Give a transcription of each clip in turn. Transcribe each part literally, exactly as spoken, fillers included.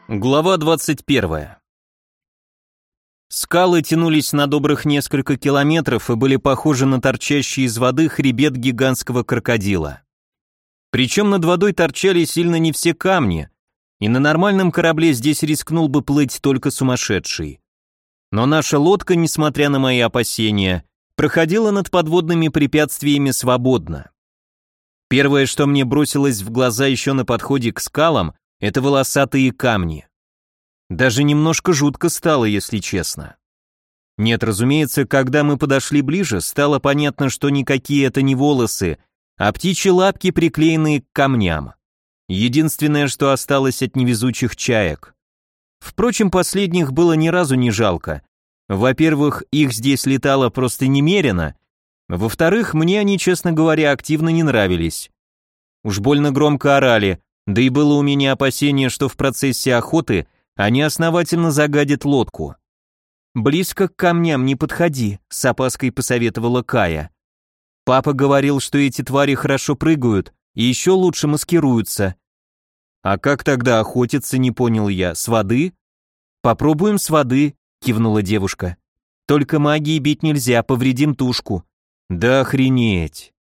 Глава двадцать первая. Скалы тянулись на добрых несколько километров и были похожи на торчащий из воды хребет гигантского крокодила. Причем над водой торчали сильно не все камни, и на нормальном корабле здесь рискнул бы плыть только сумасшедший. Но наша лодка, несмотря на мои опасения, проходила над подводными препятствиями свободно. Первое, что мне бросилось в глаза еще на подходе к скалам, это волосатые камни. Даже немножко жутко стало, если честно. Нет, разумеется, когда мы подошли ближе, стало понятно, что никакие это не волосы, а птичьи лапки, приклеенные к камням. Единственное, что осталось от невезучих чаек. Впрочем, последних было ни разу не жалко. Во-первых, их здесь летало просто немерено. Во-вторых, мне они, честно говоря, активно не нравились. Уж больно громко орали, да и было у меня опасение, что в процессе охоты они основательно загадят лодку. «Близко к камням не подходи», — с опаской посоветовала Кая. «Папа говорил, что эти твари хорошо прыгают и еще лучше маскируются». «А как тогда охотиться, не понял я, с воды?» «Попробуем с воды», — кивнула девушка. «Только магией бить нельзя, повредим тушку». «Да охренеть!»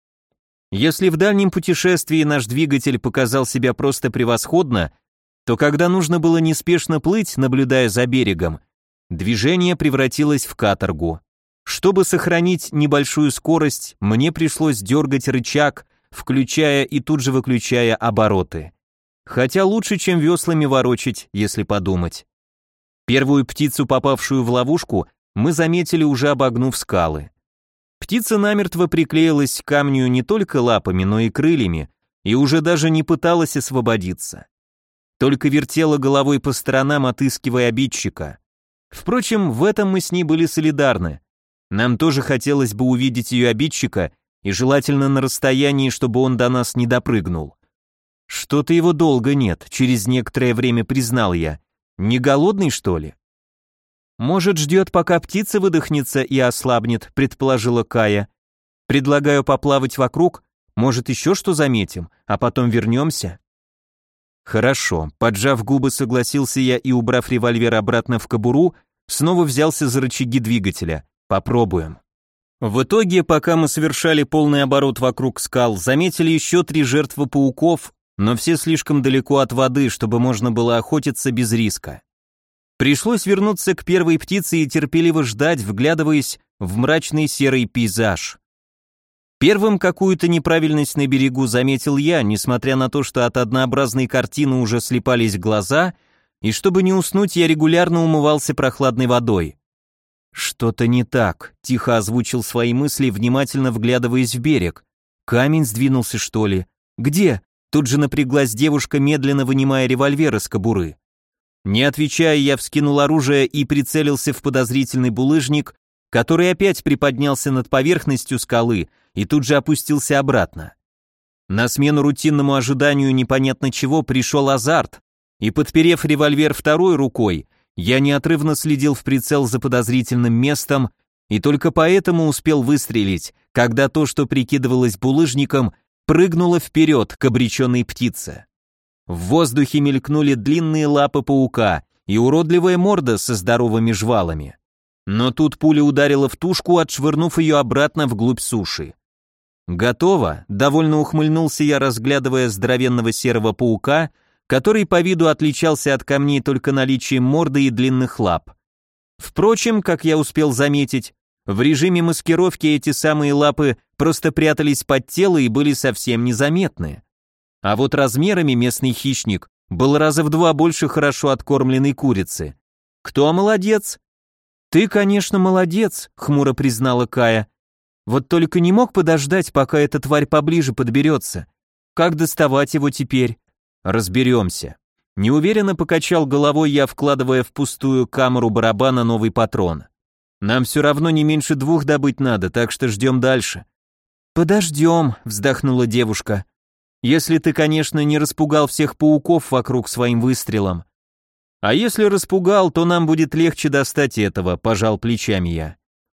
Если в дальнем путешествии наш двигатель показал себя просто превосходно, то когда нужно было неспешно плыть, наблюдая за берегом, движение превратилось в каторгу. Чтобы сохранить небольшую скорость, мне пришлось дергать рычаг, включая и тут же выключая обороты. Хотя лучше, чем веслами ворочать, если подумать. Первую птицу, попавшую в ловушку, мы заметили, уже обогнув скалы. Птица намертво приклеилась к камню не только лапами, но и крыльями, и уже даже не пыталась освободиться. Только вертела головой по сторонам, отыскивая обидчика. Впрочем, в этом мы с ней были солидарны. Нам тоже хотелось бы увидеть ее обидчика, и желательно на расстоянии, чтобы он до нас не допрыгнул. Что-то его долго нет, через некоторое время признал я. Не голодный, что ли? «Может, ждет, пока птица выдохнется и ослабнет», — предположила Кая. «Предлагаю поплавать вокруг, может, еще что заметим, а потом вернемся». «Хорошо», — поджав губы, согласился я и, убрав револьвер обратно в кобуру, снова взялся за рычаги двигателя. «Попробуем». В итоге, пока мы совершали полный оборот вокруг скал, заметили еще три жертвы пауков, но все слишком далеко от воды, чтобы можно было охотиться без риска. Пришлось вернуться к первой птице и терпеливо ждать, вглядываясь в мрачный серый пейзаж. Первым какую-то неправильность на берегу заметил я, несмотря на то, что от однообразной картины уже слипались глаза, и чтобы не уснуть, я регулярно умывался прохладной водой. «Что-то не так», — тихо озвучил свои мысли, внимательно вглядываясь в берег. «Камень сдвинулся, что ли? Где?» Тут же напряглась девушка, медленно вынимая револьвер из кобуры. Не отвечая, я вскинул оружие и прицелился в подозрительный булыжник, который опять приподнялся над поверхностью скалы и тут же опустился обратно. На смену рутинному ожиданию непонятно чего пришел азарт, и, подперев револьвер второй рукой, я неотрывно следил в прицел за подозрительным местом и только поэтому успел выстрелить, когда то, что прикидывалось булыжником, прыгнуло вперед к обреченной птице. В воздухе мелькнули длинные лапы паука и уродливая морда со здоровыми жвалами. Но тут пуля ударила в тушку, отшвырнув ее обратно вглубь суши. «Готово», — довольно ухмыльнулся я, разглядывая здоровенного серого паука, который по виду отличался от камней только наличием морды и длинных лап. Впрочем, как я успел заметить, в режиме маскировки эти самые лапы просто прятались под тело и были совсем незаметны. А вот размерами местный хищник был раза в два больше хорошо откормленной курицы. Кто молодец? Ты, конечно, молодец, хмуро признала Кая. Вот только не мог подождать, пока эта тварь поближе подберется. Как доставать его теперь? Разберемся. Неуверенно покачал головой я, вкладывая в пустую камеру барабана новый патрон. Нам все равно не меньше двух добыть надо, так что ждем дальше. Подождем, вздохнула девушка. Если ты, конечно, не распугал всех пауков вокруг своим выстрелом. А если распугал, то нам будет легче достать этого, пожал плечами я.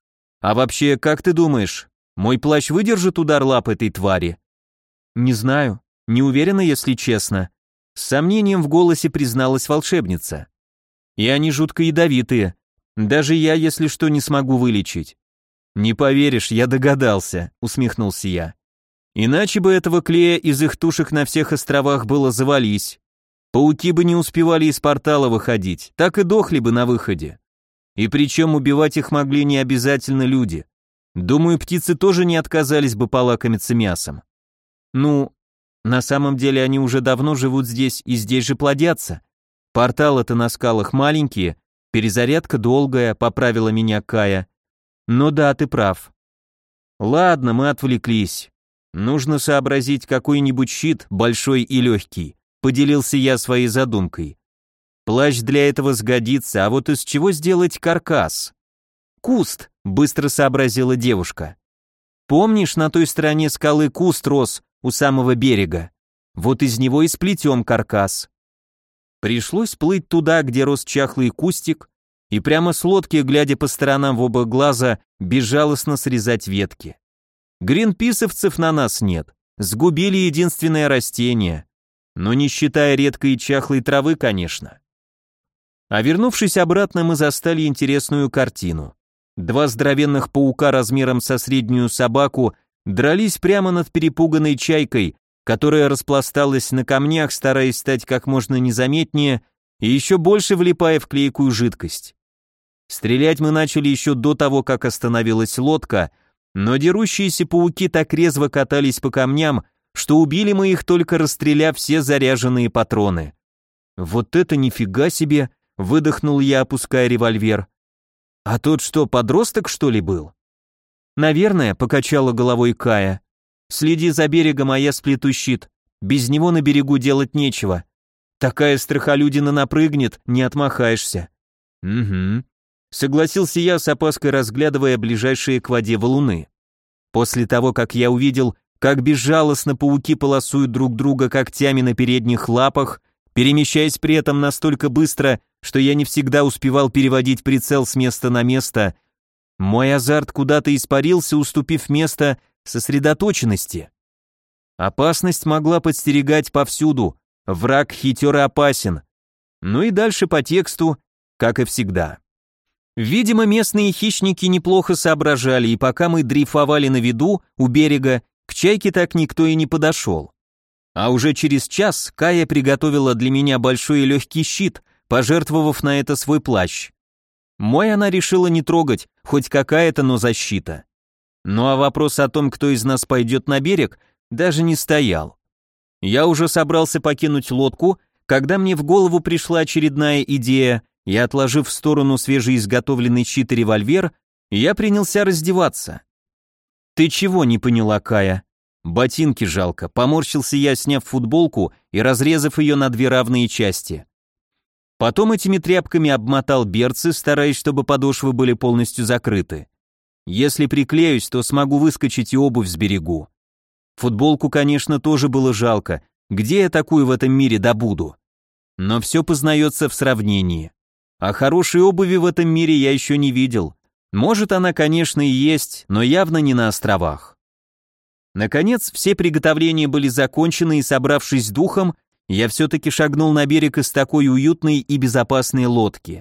А вообще, как ты думаешь, мой плащ выдержит удар лап этой твари? Не знаю, не уверена, если честно. С сомнением в голосе призналась волшебница. И они жутко ядовитые. Даже я, если что, не смогу вылечить. Не поверишь, я догадался, усмехнулся я. Иначе бы этого клея из их тушек на всех островах было завались. Пауки бы не успевали из портала выходить, так и дохли бы на выходе. И причем убивать их могли не обязательно люди. Думаю, птицы тоже не отказались бы полакомиться мясом. Ну, на самом деле они уже давно живут здесь и здесь же плодятся. Порталы-то на скалах маленькие, перезарядка долгая, поправила меня Кая. Но да, ты прав. Ладно, мы отвлеклись. Нужно сообразить какой-нибудь щит, большой и легкий. Поделился я своей задумкой. Плащ для этого сгодится, а вот из чего сделать каркас? Куст, быстро сообразила девушка. Помнишь, на той стороне скалы куст рос у самого берега? Вот из него и сплетем каркас. Пришлось плыть туда, где рос чахлый кустик, и прямо с лодки, глядя по сторонам в оба глаза, безжалостно срезать ветки. Гринписовцев на нас нет, сгубили единственное растение, но не считая редкой и чахлой травы, конечно. А вернувшись обратно, мы застали интересную картину. Два здоровенных паука размером со среднюю собаку дрались прямо над перепуганной чайкой, которая распласталась на камнях, стараясь стать как можно незаметнее и еще больше влипая в клейкую жидкость. Стрелять мы начали еще до того, как остановилась лодка, но дерущиеся пауки так резво катались по камням, что убили мы их, только расстреляв все заряженные патроны. Вот это нифига себе, выдохнул я, опуская револьвер. А тот что, подросток, что ли, был? Наверное, покачала головой Кая. Следи за берегом, а я сплету щит. Без него на берегу делать нечего. Такая страхолюдина напрыгнет, не отмахаешься. Угу. Согласился я, с опаской разглядывая ближайшие к воде валуны. После того, как я увидел, как безжалостно пауки полосуют друг друга когтями на передних лапах, перемещаясь при этом настолько быстро, что я не всегда успевал переводить прицел с места на место, мой азарт куда-то испарился, уступив место сосредоточенности. Опасность могла подстерегать повсюду, враг хитер и опасен. Ну и дальше по тексту, как и всегда. Видимо, местные хищники неплохо соображали, и пока мы дрейфовали на виду, у берега, к чайке так никто и не подошел. А уже через час Кая приготовила для меня большой и легкий щит, пожертвовав на это свой плащ. Мой она решила не трогать, хоть какая-то, но защита. Ну а вопрос о том, кто из нас пойдет на берег, даже не стоял. Я уже собрался покинуть лодку, когда мне в голову пришла очередная идея, и, отложив в сторону свежеизготовленный щит и револьвер, я принялся раздеваться. «Ты чего?» — не поняла Кая. «Ботинки жалко», — поморщился я, сняв футболку и разрезав ее на две равные части. Потом этими тряпками обмотал берцы, стараясь, чтобы подошвы были полностью закрыты. Если приклеюсь, то смогу выскочить и обувь сберегу. Футболку, конечно, тоже было жалко, где я такую в этом мире добуду? Но все познается в сравнении. А хорошей обуви в этом мире я еще не видел. Может, она, конечно, и есть, но явно не на островах. Наконец, все приготовления были закончены, и, собравшись с духом, я все-таки шагнул на берег из такой уютной и безопасной лодки.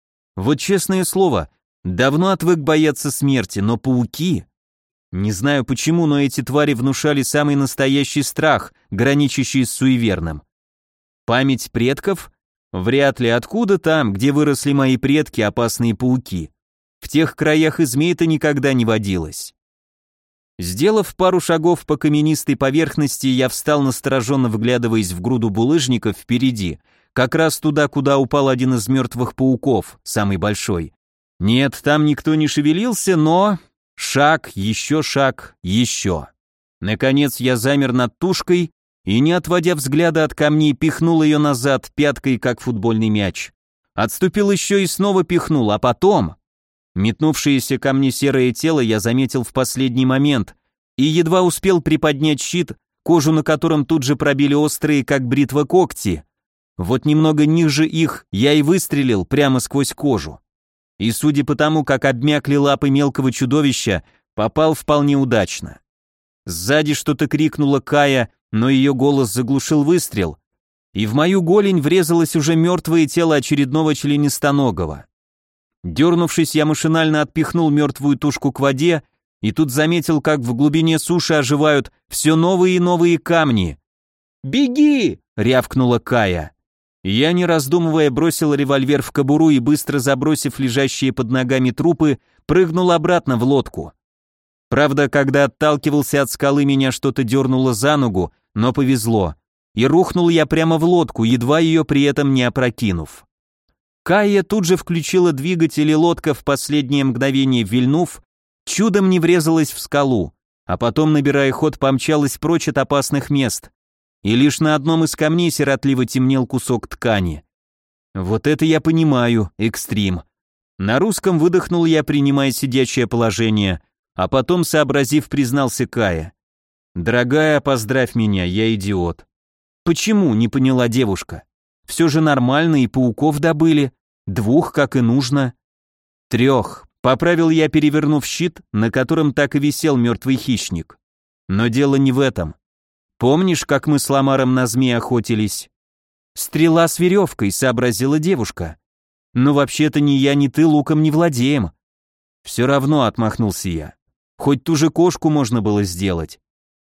Вот честное слово, давно отвык бояться смерти, но пауки... Не знаю почему, но эти твари внушали самый настоящий страх, граничащий с суеверным. Память предков? Вряд ли. Откуда там, где выросли мои предки, опасные пауки? В тех краях и змей-то никогда не водилось. Сделав пару шагов по каменистой поверхности, я встал, настороженно вглядываясь в груду булыжников впереди, как раз туда, куда упал один из мертвых пауков, самый большой. Нет, там никто не шевелился, но... Шаг, еще шаг, еще. Наконец я замер над тушкой и, не отводя взгляда от камней, пихнул ее назад пяткой, как футбольный мяч. Отступил еще и снова пихнул, а потом... Метнувшееся ко мне серое тело я заметил в последний момент и едва успел приподнять щит, кожу на котором тут же пробили острые, как бритва, когти. Вот немного ниже их я и выстрелил прямо сквозь кожу. И, судя по тому, как обмякли лапы мелкого чудовища, попал вполне удачно. Сзади что-то крикнула Кая, но ее голос заглушил выстрел. и в мою голень врезалось уже мертвое тело очередного членистоногого. Дернувшись, я машинально отпихнул мертвую тушку к воде, и тут заметил, как в глубине суши оживают все новые и новые камни. «Беги!» — рявкнула Кая. Я, не раздумывая, бросил револьвер в кобуру и, быстро забросив лежащие под ногами трупы, прыгнул обратно в лодку. Правда, когда отталкивался от скалы, меня что-то дернуло за ногу, но повезло. И рухнул я прямо в лодку, едва ее при этом не опрокинув. Кая тут же включила двигатель, и лодка, в последнее мгновение вильнув, чудом не врезалась в скалу, а потом, набирая ход, помчалась прочь от опасных мест. И лишь на одном из камней сиротливо темнел кусок ткани. Вот это я понимаю, экстрим. На русском выдохнул я, принимая сидячее положение, а потом, сообразив, признался Кая. «Дорогая, поздравь меня, я идиот». «Почему?» — не поняла девушка. «Все же нормально, и пауков добыли. Двух, как и нужно». «Трех», — поправил я, перевернув щит, на котором так и висел мертвый хищник. «Но дело не в этом. Помнишь, как мы с Ламаром на змей охотились?» «Стрела с веревкой», — сообразила девушка. «Но вообще-то ни я, ни ты луком не владеем». «Все равно», — отмахнулся я. «Хоть ту же кошку можно было сделать».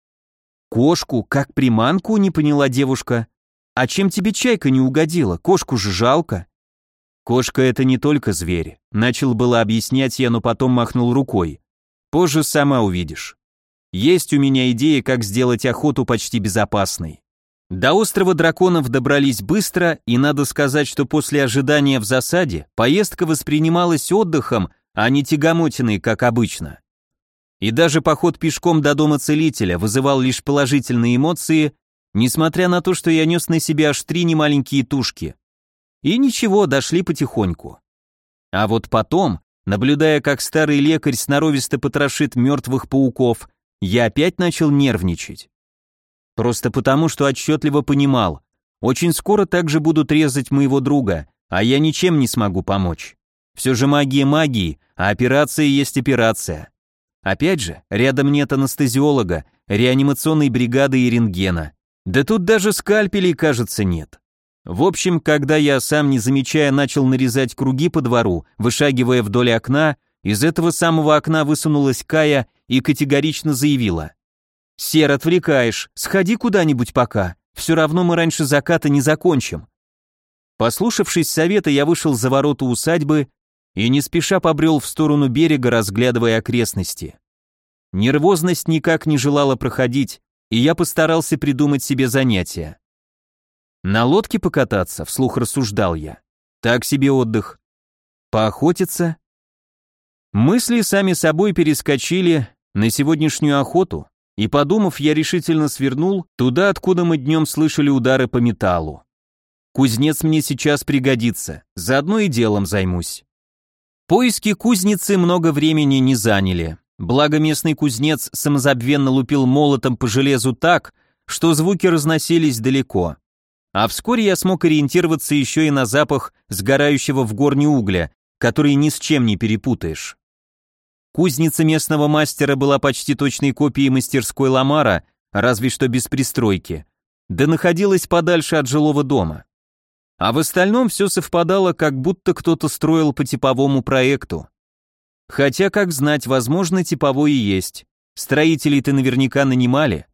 «Кошку? Как приманку?» — не поняла девушка. «А чем тебе чайка не угодила? Кошку же жалко». «Кошка — это не только зверь», — начал было объяснять я, но потом махнул рукой. «Позже сама увидишь. Есть у меня идея, как сделать охоту почти безопасной». До острова драконов добрались быстро, и надо сказать, что после ожидания в засаде поездка воспринималась отдыхом, а не тягомотиной, как обычно. И даже поход пешком до дома целителя вызывал лишь положительные эмоции, несмотря на то, что я нес на себе аж три немаленькие тушки. И ничего, дошли потихоньку. А вот потом, наблюдая, как старый лекарь сноровисто потрошит мертвых пауков, я опять начал нервничать. Просто потому, что отчетливо понимал, очень скоро также будут резать моего друга, а я ничем не смогу помочь. Все же магия магии, а операция есть операция. Опять же, рядом нет анестезиолога, реанимационной бригады и рентгена. Да тут даже скальпелей, кажется, нет. В общем, когда я, сам не замечая, начал нарезать круги по двору, вышагивая вдоль окна, из этого самого окна высунулась Кая и категорично заявила: «Сер, отвлекаешь, сходи куда-нибудь пока, все равно мы раньше заката не закончим». Послушавшись совета, я вышел за ворота усадьбы и не спеша побрел в сторону берега, разглядывая окрестности. Нервозность никак не желала проходить, и я постарался придумать себе занятия. На лодке покататься, вслух рассуждал я. Так себе отдых. Поохотиться? Мысли сами собой перескочили на сегодняшнюю охоту, и, подумав, я решительно свернул туда, откуда мы днем слышали удары по металлу. Кузнец мне сейчас пригодится, заодно и делом займусь. Поиски кузницы много времени не заняли, благо местный кузнец самозабвенно лупил молотом по железу так, что звуки разносились далеко. А вскоре я смог ориентироваться еще и на запах сгорающего в горне угля, который ни с чем не перепутаешь. Кузница местного мастера была почти точной копией мастерской Ламара, разве что без пристройки, да находилась подальше от жилого дома. А в остальном все совпадало, как будто кто-то строил по типовому проекту. Хотя, как знать, возможно, типовой и есть. Строителей-то наверняка нанимали.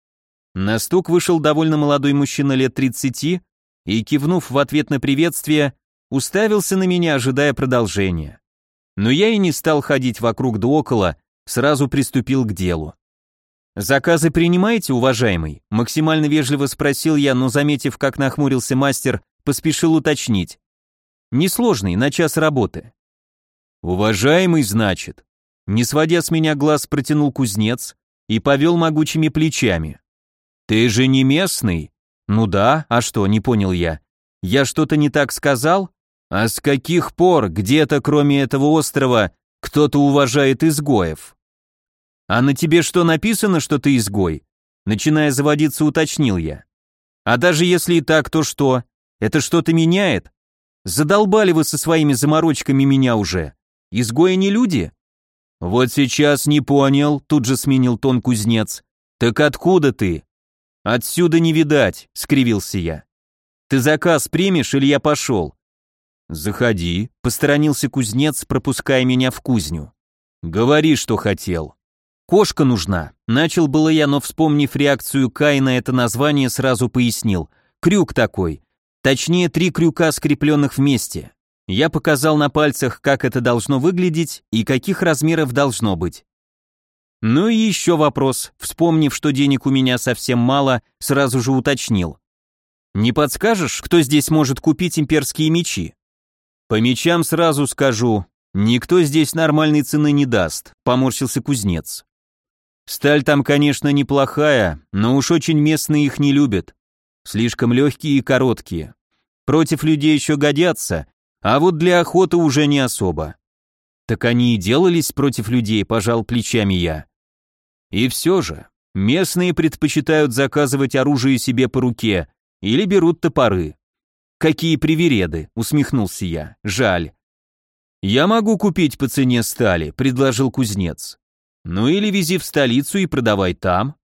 На стук вышел довольно молодой мужчина лет тридцати и, кивнув в ответ на приветствие, уставился на меня, ожидая продолжения. Но я и не стал ходить вокруг да около, сразу приступил к делу. «Заказы принимаете, уважаемый?» Максимально вежливо спросил я, но, заметив, как нахмурился мастер, поспешил уточнить. «Несложный, на час работы». «Уважаемый, значит?» Не сводя с меня глаз, протянул кузнец и повел могучими плечами. «Ты же не местный?» «Ну да, а что, не понял я. Я что-то не так сказал? А с каких пор где-то, кроме этого острова, кто-то уважает изгоев?» «А на тебе что написано, что ты изгой?» Начиная заводиться, уточнил я. «А даже если и так, то что? Это что-то меняет? Задолбали вы со своими заморочками меня уже. Изгои не люди?» «Вот сейчас не понял», тут же сменил тон кузнец. «Так откуда ты?» «Отсюда не видать», скривился я. Ты заказ примешь или я пошел?» «Заходи», — посторонился кузнец, пропуская меня в кузню. «Говори, что хотел». «Кошка нужна», — начал было я, но, вспомнив реакцию Кая на это название, сразу пояснил. «Крюк такой. Точнее, три крюка, скрепленных вместе. Я показал на пальцах, как это должно выглядеть и каких размеров должно быть». Ну и еще вопрос, вспомнив, что денег у меня совсем мало, сразу же уточнил. «Не подскажешь, кто здесь может купить имперские мечи?» «По мечам сразу скажу, никто здесь нормальной цены не даст», — поморщился кузнец. «Сталь там, конечно, неплохая, но уж очень местные их не любят. Слишком легкие и короткие. Против людей еще годятся, а вот для охоты уже не особо». «Так они и делались против людей», — пожал плечами я. «И все же, местные предпочитают заказывать оружие себе по руке или берут топоры». «Какие привереды», — усмехнулся я, — «жаль». «Я могу купить по цене стали», — предложил кузнец. «Ну или вези в столицу и продавай там».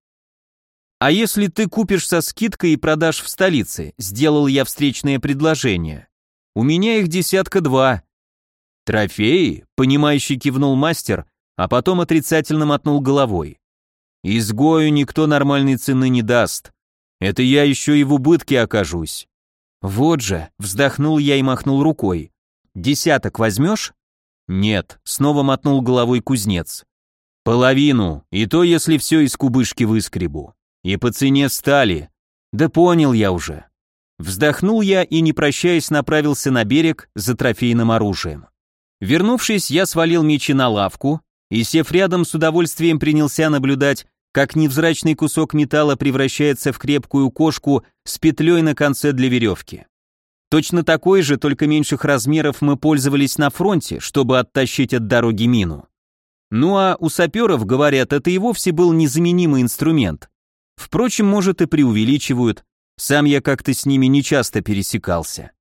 «А если ты купишь со скидкой и продашь в столице?» — сделал я встречное предложение. «У меня их десятка два». «Трофеи?» — понимающе кивнул мастер, а потом отрицательно мотнул головой. «Изгою никто нормальной цены не даст. Это я еще и в убытке окажусь». «Вот же», — вздохнул я и махнул рукой. «Десяток возьмешь?» «Нет», — снова мотнул головой кузнец. «Половину, и то, если все из кубышки выскребу. И по цене стали». «Да понял я уже». Вздохнул я и, не прощаясь, направился на берег за трофейным оружием. Вернувшись, я свалил мечи на лавку и, сев рядом, с удовольствием принялся наблюдать, как невзрачный кусок металла превращается в крепкую кошку с петлей на конце для веревки. Точно такой же, только меньших размеров, мы пользовались на фронте, чтобы оттащить от дороги мину. Ну а у саперов, говорят, это и вовсе был незаменимый инструмент. Впрочем, может, и преувеличивают, сам я как-то с ними нечасто пересекался.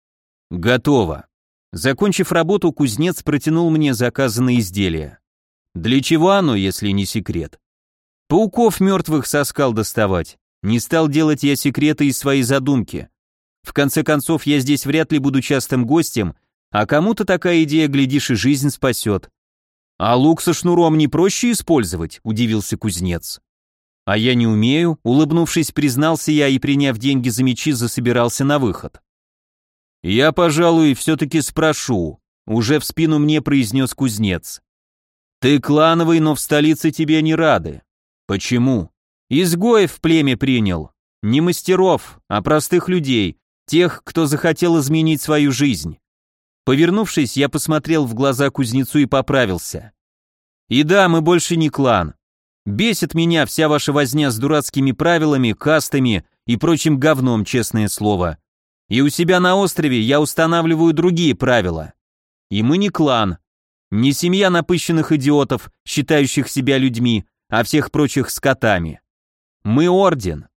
Готово. Закончив работу, кузнец протянул мне заказанное изделие. Для чего оно, если не секрет? Пауков мертвых со скал доставать. Не стал делать я секреты из своей задумки. В конце концов, я здесь вряд ли буду частым гостем, а кому-то такая идея, глядишь, и жизнь спасет. А лук со шнуром не проще использовать, удивился кузнец. А я не умею, улыбнувшись, признался я и, приняв деньги за мечи, засобирался на выход. Я, пожалуй, все-таки спрошу, уже в спину мне произнес кузнец. Ты клановый, но в столице тебе не рады. Почему? Изгоев в племя принял. Не мастеров, а простых людей, тех, кто захотел изменить свою жизнь. Повернувшись, я посмотрел в глаза кузнецу и поправился. И да, мы больше не клан. Бесит меня вся ваша возня с дурацкими правилами, кастами и прочим говном, честное слово. И у себя на острове я устанавливаю другие правила. И мы не клан, не семья напыщенных идиотов, считающих себя людьми, а всех прочих скотами. Мы орден,